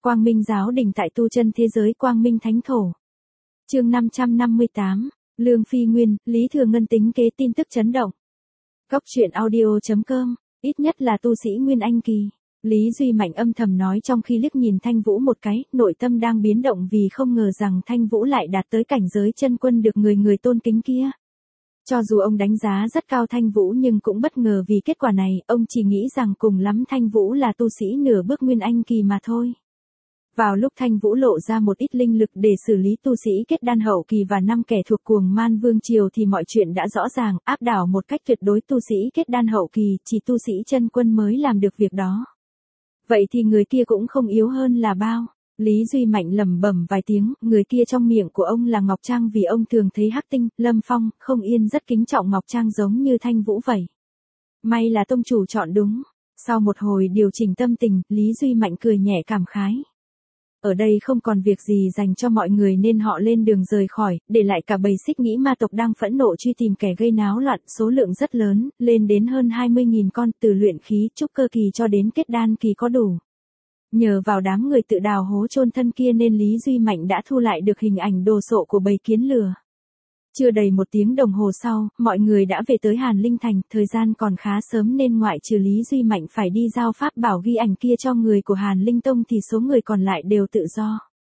Quang Minh giáo đình tại tu chân thế giới Quang Minh Thánh Thổ. Chương 558, Lương Phi Nguyên, Lý Thừa Ngân tính kế tin tức chấn động. Góc truyện audio.com, ít nhất là tu sĩ Nguyên Anh kỳ. Lý Duy Mạnh âm thầm nói trong khi liếc nhìn Thanh Vũ một cái, nội tâm đang biến động vì không ngờ rằng Thanh Vũ lại đạt tới cảnh giới chân quân được người tôn kính kia. Cho dù ông đánh giá rất cao Thanh Vũ nhưng cũng bất ngờ vì kết quả này, ông chỉ nghĩ rằng cùng lắm Thanh Vũ là tu sĩ nửa bước Nguyên Anh kỳ mà thôi. Vào lúc Thanh Vũ lộ ra một ít linh lực để xử lý tu sĩ kết đan hậu kỳ và 5 kẻ thuộc cuồng man vương triều thì mọi chuyện đã rõ ràng, áp đảo một cách tuyệt đối tu sĩ kết đan hậu kỳ, chỉ tu sĩ chân quân mới làm được việc đó. Vậy thì người kia cũng không yếu hơn là bao. Lý Duy Mạnh lẩm bẩm vài tiếng, người kia trong miệng của ông là Ngọc Trang vì ông thường thấy Hắc Tinh, Lâm Phong, Không Yên rất kính trọng Ngọc Trang giống như Thanh Vũ vậy. May là tông chủ chọn đúng. Sau một hồi điều chỉnh tâm tình, Lý Duy Mạnh cười nhẹ cảm khái. Ở đây không còn việc gì dành cho mọi người nên họ lên đường rời khỏi, để lại cả bầy xích nghĩ ma tộc đang phẫn nộ truy tìm kẻ gây náo loạn, số lượng rất lớn, lên đến hơn 20.000 con, từ luyện khí trúc cơ kỳ cho đến kết đan kỳ có đủ. Nhờ vào đám người tự đào hố chôn thân kia nên Lý Duy Mạnh đã thu lại được hình ảnh đồ sộ của bầy kiến lừa. Chưa đầy 1 tiếng đồng hồ sau, mọi người đã về tới Hàn Linh Thành, thời gian còn khá sớm nên ngoại trừ Lý Duy Mạnh phải đi giao pháp bảo ghi ảnh kia cho người của Hàn Linh Tông thì số người còn lại đều tự do.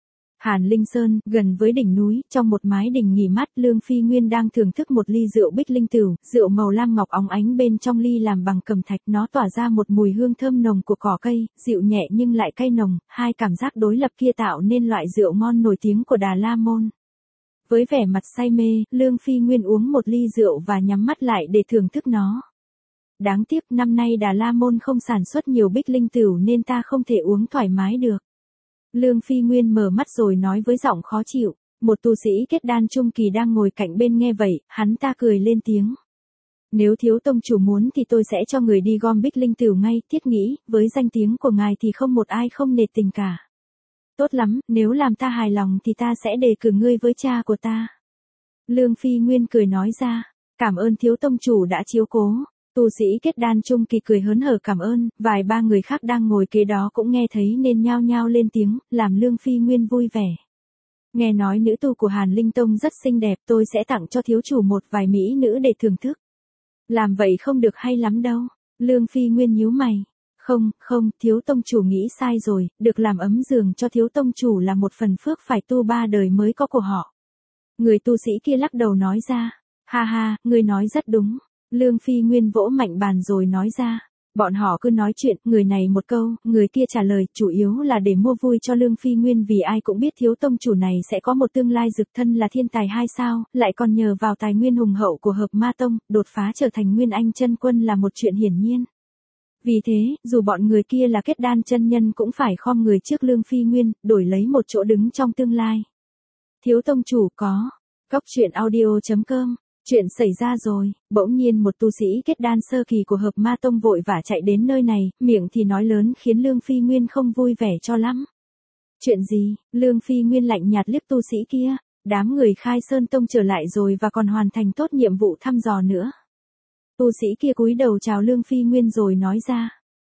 Hàn Linh Sơn, gần với đỉnh núi, trong một mái đình nghỉ mát, Lương Phi Nguyên đang thưởng thức một ly rượu bích linh tửu, rượu màu lam ngọc óng ánh bên trong ly làm bằng cẩm thạch, nó tỏa ra một mùi hương thơm nồng của cỏ cây, dịu nhẹ nhưng lại cay nồng, hai cảm giác đối lập kia tạo nên loại rượu ngon nổi tiếng của Đà La Môn. Với vẻ mặt say mê, Lương Phi Nguyên uống một ly rượu và nhắm mắt lại để thưởng thức nó. Đáng tiếc năm nay Đà La Môn không sản xuất nhiều bích linh tửu nên ta không thể uống thoải mái được. Lương Phi Nguyên mở mắt rồi nói với giọng khó chịu. Một tu sĩ kết đan trung kỳ đang ngồi cạnh bên nghe vậy, hắn ta cười lên tiếng. Nếu thiếu tông chủ muốn thì tôi sẽ cho người đi gom bích linh tửu ngay, thiết nghĩ, với danh tiếng của ngài thì không một ai không nể tình cả. Tốt lắm, nếu làm ta hài lòng thì ta sẽ đề cử ngươi với cha của ta. Lương Phi Nguyên cười nói ra, cảm ơn thiếu tông chủ đã chiếu cố. Tu sĩ kết đan trung kỳ cười hớn hở cảm ơn, vài ba người khác đang ngồi kế đó cũng nghe thấy nên nhao nhao lên tiếng, làm Lương Phi Nguyên vui vẻ. Nghe nói nữ tu của Hàn Linh Tông rất xinh đẹp, tôi sẽ tặng cho thiếu chủ một vài mỹ nữ để thưởng thức. Làm vậy không được hay lắm đâu. Lương Phi Nguyên nhíu mày. Không, thiếu tông chủ nghĩ sai rồi, được làm ấm giường cho thiếu tông chủ là một phần phước phải tu 3 đời mới có của họ. Người tu sĩ kia lắc đầu nói ra, ha, ngươi nói rất đúng. Lương Phi Nguyên vỗ mạnh bàn rồi nói ra, bọn họ cứ nói chuyện, người này một câu, người kia trả lời, chủ yếu là để mua vui cho Lương Phi Nguyên vì ai cũng biết thiếu tông chủ này sẽ có một tương lai rực thân là thiên tài 2 sao, lại còn nhờ vào tài nguyên hùng hậu của Hợp Ma Tông, đột phá trở thành Nguyên Anh chân quân là một chuyện hiển nhiên. Vì thế, dù bọn người kia là kết đan chân nhân cũng phải khom người trước Lương Phi Nguyên, đổi lấy một chỗ đứng trong tương lai. Thiếu tông chủ có. Góc truyện audio.com. Chuyện xảy ra rồi, bỗng nhiên một tu sĩ kết đan sơ kỳ của Hợp Ma Tông vội vã chạy đến nơi này, miệng thì nói lớn khiến Lương Phi Nguyên không vui vẻ cho lắm. Chuyện gì? Lương Phi Nguyên lạnh nhạt liếc tu sĩ kia, đám người Khai Sơn Tông trở lại rồi và còn hoàn thành tốt nhiệm vụ thăm dò nữa. Tu sĩ kia cúi đầu chào Lương Phi Nguyên rồi nói ra.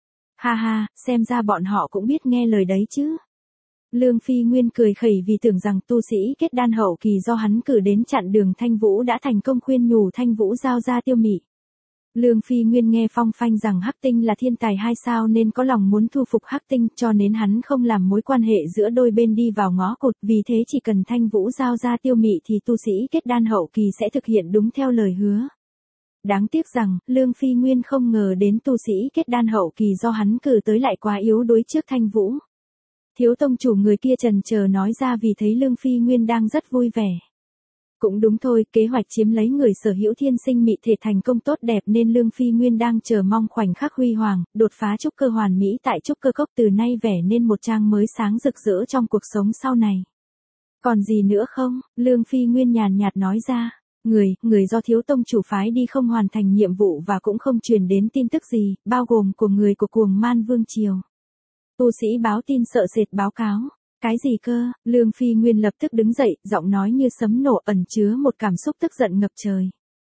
Ha, xem ra bọn họ cũng biết nghe lời đấy chứ. Lương Phi Nguyên cười khẩy vì tưởng rằng tu sĩ kết đan hậu kỳ do hắn cử đến chặn đường Thanh Vũ đã thành công khuyên nhủ Thanh Vũ giao ra tiêu mị. Lương Phi Nguyên nghe phong phanh rằng Hắc Tinh là thiên tài 2 sao nên có lòng muốn thu phục Hắc Tinh cho nên hắn không làm mối quan hệ giữa đôi bên đi vào ngõ cụt, vì thế chỉ cần Thanh Vũ giao ra tiêu mị thì tu sĩ kết đan hậu kỳ sẽ thực hiện đúng theo lời hứa. Đáng tiếc rằng, Lương Phi Nguyên không ngờ đến tu sĩ kết đan hậu kỳ do hắn cử tới lại quá yếu đuối trước Thanh Vũ. Thiếu tông chủ người kia chần chờ nói ra vì thấy Lương Phi Nguyên đang rất vui vẻ. Cũng đúng thôi, kế hoạch chiếm lấy người sở hữu thiên sinh mị thể thành công tốt đẹp nên Lương Phi Nguyên đang chờ mong khoảnh khắc huy hoàng, đột phá trúc cơ hoàn mỹ tại trúc cơ cốc từ nay vẻ nên một trang mới sáng rực rỡ trong cuộc sống sau này. Còn gì nữa không? Lương Phi Nguyên nhàn nhạt nói ra. Người do thiếu tông chủ phái đi không hoàn thành nhiệm vụ và cũng không truyền đến tin tức gì, bao gồm của người của cuồng man vương triều. Tu sĩ báo tin sợ sệt báo cáo. Cái gì cơ? Lương Phi Nguyên lập tức đứng dậy, giọng nói như sấm nổ ẩn chứa một cảm xúc tức giận ngập trời.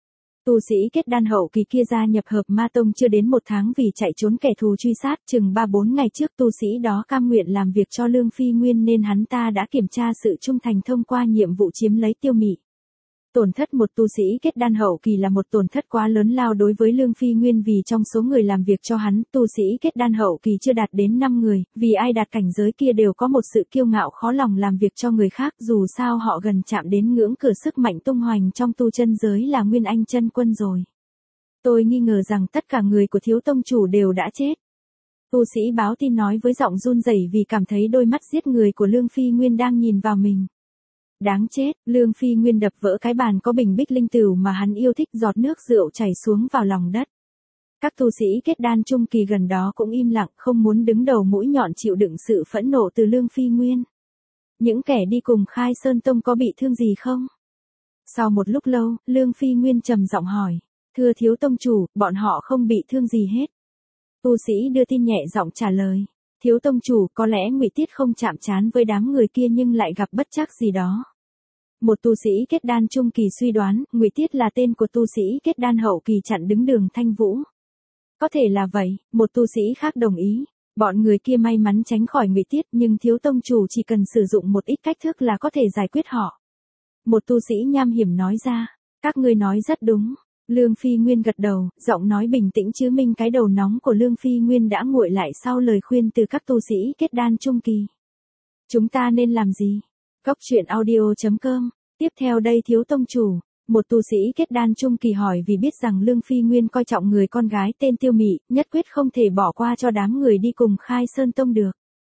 Tu sĩ kết đan hậu kỳ kia gia nhập Hợp Ma Tông chưa đến 1 tháng vì chạy trốn kẻ thù truy sát, chừng 3-4 ngày trước tu sĩ đó cam nguyện làm việc cho Lương Phi Nguyên nên hắn ta đã kiểm tra sự trung thành thông qua nhiệm vụ chiếm lấy Tiêu Mị. Tổn thất một tu sĩ kết đan hậu kỳ là một tổn thất quá lớn lao đối với Lương Phi Nguyên vì trong số người làm việc cho hắn, tu sĩ kết đan hậu kỳ chưa đạt đến 5 người, vì ai đạt cảnh giới kia đều có một sự kiêu ngạo khó lòng làm việc cho người khác, dù sao họ gần chạm đến ngưỡng cửa sức mạnh tung hoành trong tu chân giới là Nguyên Anh chân quân rồi. Tôi nghi ngờ rằng tất cả người của Thiếu tông chủ đều đã chết. Tu sĩ báo tin nói với giọng run rẩy vì cảm thấy đôi mắt giết người của Lương Phi Nguyên đang nhìn vào mình. Đáng chết, Lương Phi Nguyên đập vỡ cái bàn có bình bích linh tửu mà hắn yêu thích, giọt nước rượu chảy xuống vào lòng đất. Các tu sĩ kết đan trung kỳ gần đó cũng im lặng, không muốn đứng đầu mũi nhọn chịu đựng sự phẫn nộ từ Lương Phi Nguyên. Những kẻ đi cùng Khai Sơn Tông có bị thương gì không? Sau một lúc lâu, Lương Phi Nguyên trầm giọng hỏi. Thưa Thiếu tông chủ, bọn họ không bị thương gì hết. Tu sĩ đưa tin nhẹ giọng trả lời. Thiếu tông chủ, có lẽ Ngụy Tiết không chạm trán với đám người kia nhưng lại gặp bất trắc gì đó. Một tu sĩ kết đan trung kỳ suy đoán, Ngụy Tiết là tên của tu sĩ kết đan hậu kỳ chặn đứng đường Thanh Vũ. Có thể là vậy, một tu sĩ khác đồng ý. Bọn người kia may mắn tránh khỏi Ngụy Tiết nhưng Thiếu tông chủ chỉ cần sử dụng một ít cách thức là có thể giải quyết họ. Một tu sĩ nham hiểm nói ra. Các ngươi nói rất đúng. Lương Phi Nguyên gật đầu, giọng nói bình tĩnh chứng minh cái đầu nóng của Lương Phi Nguyên đã nguội lại sau lời khuyên từ các tu sĩ kết đan trung kỳ. Chúng ta nên làm gì? Cốc truyện audio.com. Tiếp theo đây Thiếu tông chủ, một tu sĩ kết đan trung kỳ hỏi vì biết rằng Lương Phi Nguyên coi trọng người con gái tên Tiêu Mị, nhất quyết không thể bỏ qua cho đám người đi cùng Khai Sơn Tông được.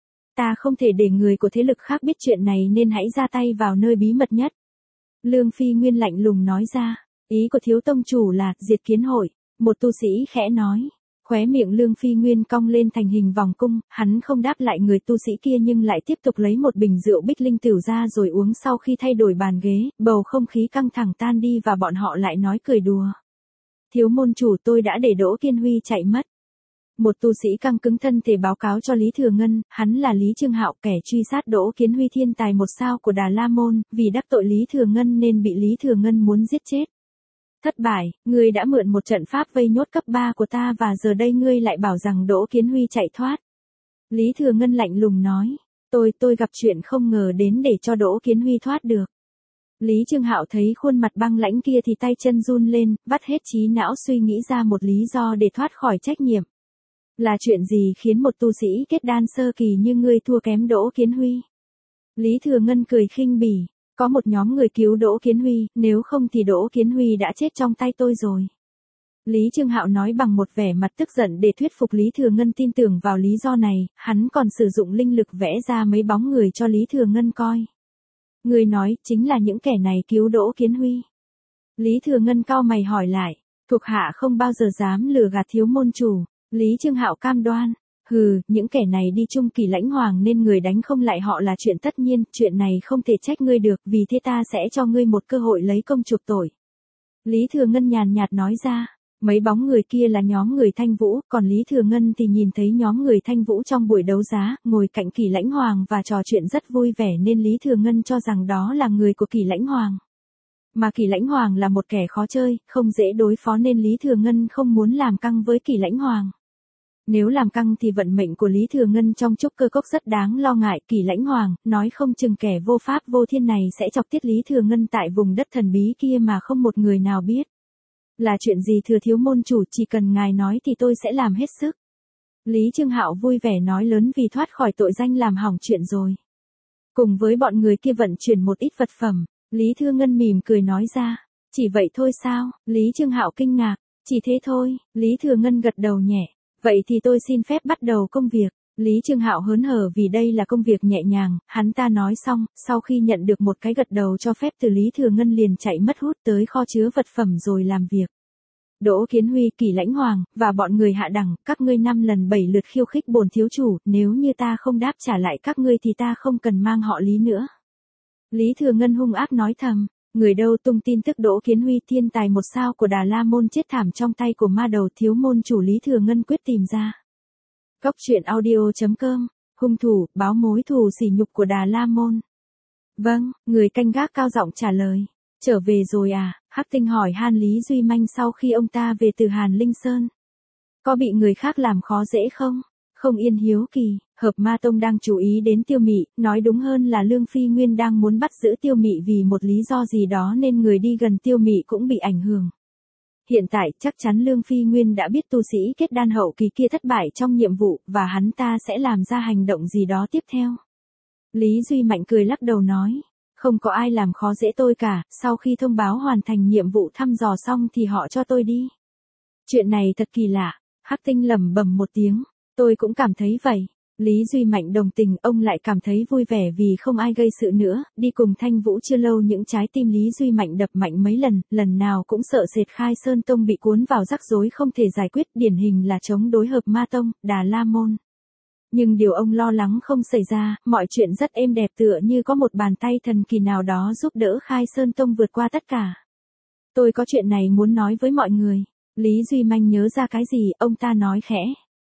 Ta không thể để người của thế lực khác biết chuyện này nên hãy ra tay vào nơi bí mật nhất. Lương Phi Nguyên lạnh lùng nói ra. Ý của Thiếu tông chủ là diệt kiến hội. Một tu sĩ khẽ nói. Khóe miệng Lương Phi Nguyên cong lên thành hình vòng cung, hắn không đáp lại người tu sĩ kia nhưng lại tiếp tục lấy một bình rượu bích linh tửu ra rồi uống. Sau khi thay đổi bàn ghế, bầu không khí căng thẳng tan đi và bọn họ lại nói cười đùa. Thiếu môn chủ, tôi đã để Đỗ Kiên Huy chạy mất. Một tu sĩ căng cứng thân thể báo cáo cho Lý Thừa Ngân, hắn là Lý Trương Hạo, kẻ truy sát Đỗ Kiến Huy thiên tài 1 sao của Đà La Môn, vì đắc tội Lý Thừa Ngân nên bị Lý Thừa Ngân muốn giết chết. Thất bại, ngươi đã mượn một trận pháp vây nhốt cấp 3 của ta và giờ đây ngươi lại bảo rằng Đỗ Kiến Huy chạy thoát. Lý Thừa Ngân lạnh lùng nói, tôi gặp chuyện không ngờ đến để cho Đỗ Kiến Huy thoát được. Lý Trương Hạo thấy khuôn mặt băng lãnh kia thì tay chân run lên, vắt hết trí não suy nghĩ ra một lý do để thoát khỏi trách nhiệm. Là chuyện gì khiến một tu sĩ kết đan sơ kỳ như ngươi thua kém Đỗ Kiến Huy? Lý Thừa Ngân cười khinh bỉ. Có một nhóm người cứu Đỗ Kiến Huy, nếu không thì Đỗ Kiến Huy đã chết trong tay tôi rồi. Lý Trương Hạo nói bằng một vẻ mặt tức giận để thuyết phục Lý Thừa Ngân tin tưởng vào lý do này, hắn còn sử dụng linh lực vẽ ra mấy bóng người cho Lý Thừa Ngân coi. Người nói, chính là những kẻ này cứu Đỗ Kiến Huy. Lý Thừa Ngân cau mày hỏi lại, thuộc hạ không bao giờ dám lừa gạt Thiếu môn chủ. Lý Trương Hạo cam đoan. Hừ, những kẻ này đi chung Kỳ Lãnh Hoàng nên người đánh không lại họ là chuyện tất nhiên, chuyện này không thể trách ngươi được, vì thế ta sẽ cho ngươi một cơ hội lấy công chuộc tội. Lý Thừa Ngân nhàn nhạt nói ra, mấy bóng người kia là nhóm người Thanh Vũ, còn Lý Thừa Ngân thì nhìn thấy nhóm người Thanh Vũ trong buổi đấu giá, ngồi cạnh Kỳ Lãnh Hoàng và trò chuyện rất vui vẻ nên Lý Thừa Ngân cho rằng đó là người của Kỳ Lãnh Hoàng. Mà Kỳ Lãnh Hoàng là một kẻ khó chơi, không dễ đối phó nên Lý Thừa Ngân không muốn làm căng với Kỳ Lãnh Hoàng. Nếu làm căng thì vận mệnh của Lý Thừa Ngân trong trúc cơ cốc rất đáng lo ngại. Kỳ Lãnh Hoàng, nói không chừng kẻ vô pháp vô thiên này sẽ chọc tiết Lý Thừa Ngân tại vùng đất thần bí kia mà không một người nào biết. Là chuyện gì thưa Thiếu môn chủ, chỉ cần ngài nói thì tôi sẽ làm hết sức. Lý Trương Hạo vui vẻ nói lớn vì thoát khỏi tội danh làm hỏng chuyện rồi. Cùng với bọn người kia vận chuyển một ít vật phẩm, Lý Thừa Ngân mỉm cười nói ra. Chỉ vậy thôi sao? Lý Trương Hạo kinh ngạc. Chỉ thế thôi, Lý Thừa Ngân gật đầu nhẹ. Vậy thì tôi xin phép bắt đầu công việc. Lý Trương Hạo hớn hở vì đây là công việc nhẹ nhàng, hắn ta nói xong, sau khi nhận được một cái gật đầu cho phép từ Lý Thừa Ngân liền chạy mất hút tới kho chứa vật phẩm rồi làm việc. Đỗ Kiến Huy, Kỳ Lãnh Hoàng, và bọn người hạ đẳng, các ngươi 5 lần 7 lượt khiêu khích bổn thiếu chủ, nếu như ta không đáp trả lại các ngươi thì ta không cần mang họ Lý nữa. Lý Thừa Ngân hung ác nói thầm. Người đâu tung tin tức Đỗ Kiến Huy thiên tài 1 sao của Đà La Môn chết thảm trong tay của ma đầu Thiếu môn chủ Lý Thừa Ngân quyết tìm ra. Cốc truyện audio.com, hung thủ, báo mối thù sỉ nhục của Đà La Môn. Vâng, người canh gác cao giọng trả lời. Trở về rồi à, Hắc Tinh hỏi han Lý Duy Manh sau khi ông ta về từ Hàn Linh Sơn. Có bị người khác làm khó dễ không? Không Yên hiếu kỳ, Hợp Ma Tông đang chú ý đến Tiêu Mị, nói đúng hơn là Lương Phi Nguyên đang muốn bắt giữ Tiêu Mị vì một lý do gì đó nên người đi gần Tiêu Mị cũng bị ảnh hưởng. Hiện tại chắc chắn Lương Phi Nguyên đã biết tu sĩ kết đan hậu kỳ kia thất bại trong nhiệm vụ và hắn ta sẽ làm ra hành động gì đó tiếp theo. Lý Duy Mạnh cười lắc đầu nói, không có ai làm khó dễ tôi cả, sau khi thông báo hoàn thành nhiệm vụ thăm dò xong thì họ cho tôi đi. Chuyện này thật kỳ lạ, Hắc Tinh lẩm bẩm một tiếng, tôi cũng cảm thấy vậy. Lý Duy Mạnh đồng tình, ông lại cảm thấy vui vẻ vì không ai gây sự nữa, đi cùng Thanh Vũ chưa lâu những trái tim Lý Duy Mạnh đập mạnh mấy lần, lần nào cũng sợ sệt Khai Sơn Tông bị cuốn vào rắc rối không thể giải quyết, điển hình là chống đối Hợp Ma Tông, Đà La Môn. Nhưng điều ông lo lắng không xảy ra, mọi chuyện rất êm đẹp tựa như có một bàn tay thần kỳ nào đó giúp đỡ Khai Sơn Tông vượt qua tất cả. Tôi có chuyện này muốn nói với mọi người. Lý Duy Manh nhớ ra cái gì, ông ta nói khẽ.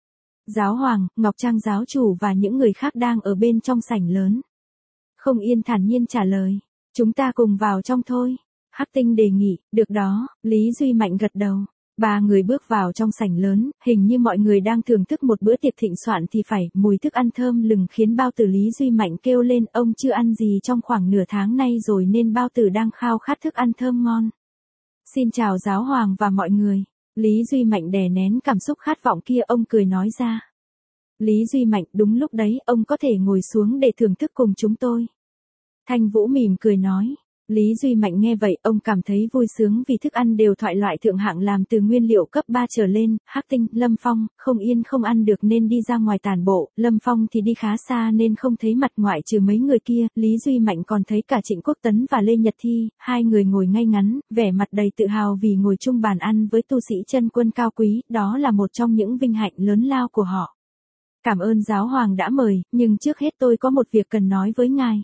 Giáo hoàng, Ngọc Trang giáo chủ và những người khác đang ở bên trong sảnh lớn. Không Yên thản nhiên trả lời. Chúng ta cùng vào trong thôi. Hắc Tinh đề nghị, được đó, Lý Duy Mạnh gật đầu. Ba người bước vào trong sảnh lớn, hình như mọi người đang thưởng thức một bữa tiệc thịnh soạn thì phải, mùi thức ăn thơm lừng khiến bao tử Lý Duy Mạnh kêu lên, ông chưa ăn gì trong khoảng nửa tháng nay rồi nên bao tử đang khao khát thức ăn thơm ngon. Xin chào giáo hoàng và mọi người. Lý Duy Mạnh đè nén cảm xúc khát vọng kia, ông cười nói ra. Lý Duy Mạnh, đúng lúc đấy, ông có thể ngồi xuống để thưởng thức cùng chúng tôi. Thanh Vũ mỉm cười nói. Lý Duy Mạnh nghe vậy, ông cảm thấy vui sướng vì thức ăn đều thoại loại thượng hạng làm từ nguyên liệu cấp 3 trở lên. Hắc Tinh, Lâm Phong, Không Yên không ăn được nên đi ra ngoài tản bộ, Lâm Phong thì đi khá xa nên không thấy mặt, ngoại trừ mấy người kia, Lý Duy Mạnh còn thấy cả Trịnh Quốc Tấn và Lê Nhật Thi, hai người ngồi ngay ngắn, vẻ mặt đầy tự hào vì ngồi chung bàn ăn với tu sĩ chân quân cao quý, đó là một trong những vinh hạnh lớn lao của họ. Cảm ơn giáo hoàng đã mời, nhưng trước hết tôi có một việc cần nói với ngài.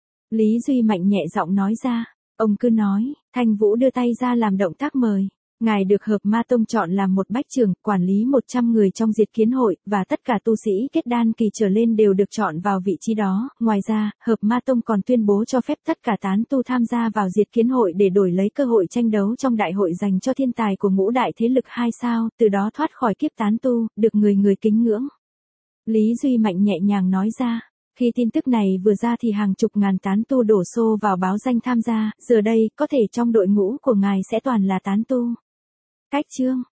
Lý Duy Mạnh nhẹ giọng nói ra, ông cứ nói. Thanh Vũ đưa tay ra làm động tác mời. Ngài được Hợp Ma Tông chọn làm một bách trưởng, quản lý 100 người trong Diệt Kiến Hội, và tất cả tu sĩ kết đan kỳ trở lên đều được chọn vào vị trí đó. Ngoài ra, Hợp Ma Tông còn tuyên bố cho phép tất cả tán tu tham gia vào Diệt Kiến Hội để đổi lấy cơ hội tranh đấu trong đại hội dành cho thiên tài của ngũ đại thế lực 2 sao, từ đó thoát khỏi kiếp tán tu, được người người kính ngưỡng. Lý Duy Mạnh nhẹ nhàng nói ra. Khi tin tức này vừa ra thì hàng chục ngàn tán tu đổ xô vào báo danh tham gia, giờ đây, có thể trong đội ngũ của ngài sẽ toàn là tán tu. Cách chương